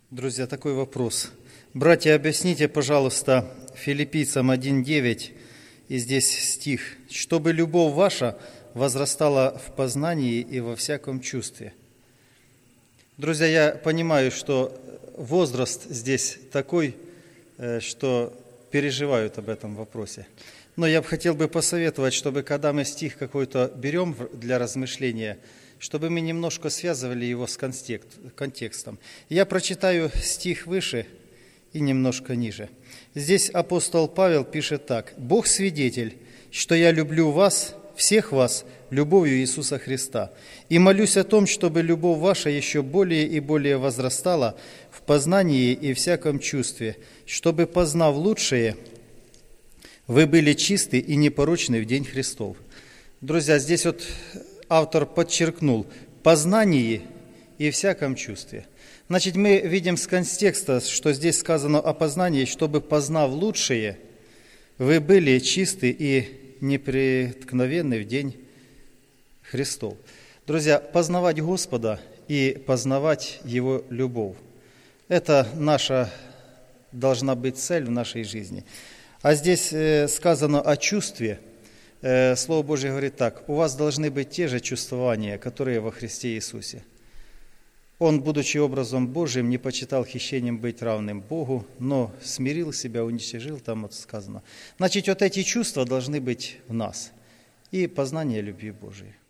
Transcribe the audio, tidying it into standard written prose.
Друзья, такой вопрос. Братья, объясните, пожалуйста, Филиппийцам 1:9, и здесь стих, «Чтобы любовь ваша возрастала в познании и во всяком чувстве». Друзья, я понимаю, что возраст здесь такой, что переживают об этом вопросе. Но я бы хотел посоветовать, чтобы когда мы стих какой-то берем для размышления, чтобы мы немножко связывали его с контекстом. Я прочитаю стих выше и немножко ниже. Здесь апостол Павел пишет так. «Бог свидетель, что я люблю вас, всех вас, любовью Иисуса Христа, и молюсь о том, чтобы любовь ваша еще более и более возрастала в познании и всяком чувстве, чтобы, познав лучшее, вы были чисты и непорочны в день Христов». Друзья, здесь автор подчеркнул «познании и всяком чувстве». Значит, мы видим с контекста, что здесь сказано о познании, чтобы, познав лучшее, вы были чисты и непреткновенны в день Христов. Друзья, познавать Господа и познавать Его любовь – это наша должна быть цель в нашей жизни. А здесь сказано о чувстве. Слово Божье говорит так: у вас должны быть те же чувствования, которые во Христе Иисусе. Он, будучи образом Божиим, не почитал хищением быть равным Богу, но смирил себя, уничтожил, там сказано. Значит, эти чувства должны быть в нас и познание любви Божией.